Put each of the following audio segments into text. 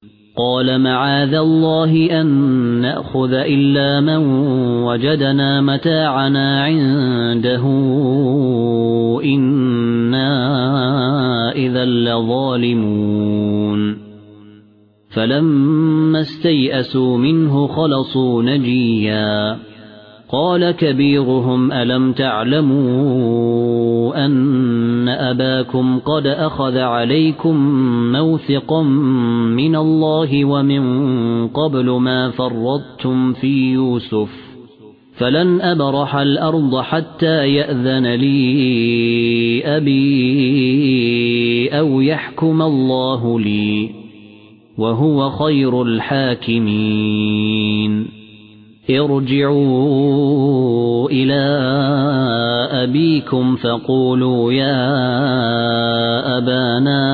قال معاذ الله أن نأخذ إلا من وجدنا متاعنا عنده إنا إذا لظالمون فلما استيئسوا منه خلصوا نجيا قال كبيرهم ألم تعلموا أن أباكم قد أخذ عليكم موثقا من الله ومن قبل ما فرطتم في يوسف فلن أبرح الأرض حتى يأذن لي أبي أو يحكم الله لي وهو خير الحاكمين ارجعوا إلى أبيكم فقولوا يا أبانا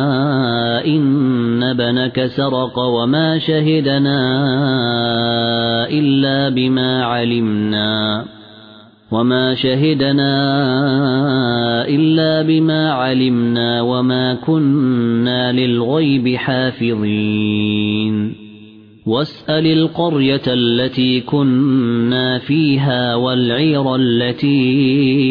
إن ابنك سرق وما شهدنا إلا بما علمنا وما كنا للغيب حافظين واسأل القرية التي كنا فيها والعير التي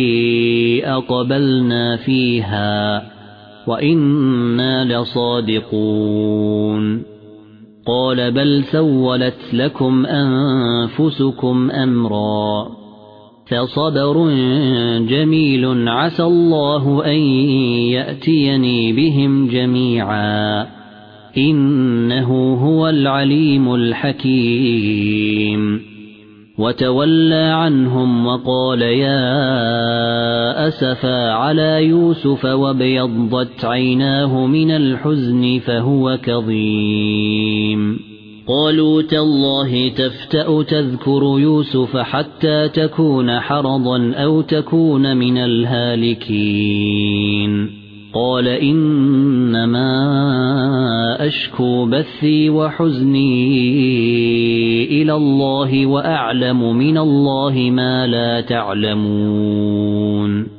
أقبلنا فيها وإنا لصادقون قال بل سولت لكم أنفسكم أمرا فصبر جميل عسى الله أن يأتيني بهم جميعا إنه هو العليم الحكيم وتولى عنهم وقال يا أسفا على يوسف وابيضت عيناه من الحزن فهو كظيم قالوا تالله تفتأ تذكر يوسف حتى تكون حرضا أو تكون من الهالكين قال إنما أشكو بثي وحزني إلى الله وأعلم من الله ما لا تعلمون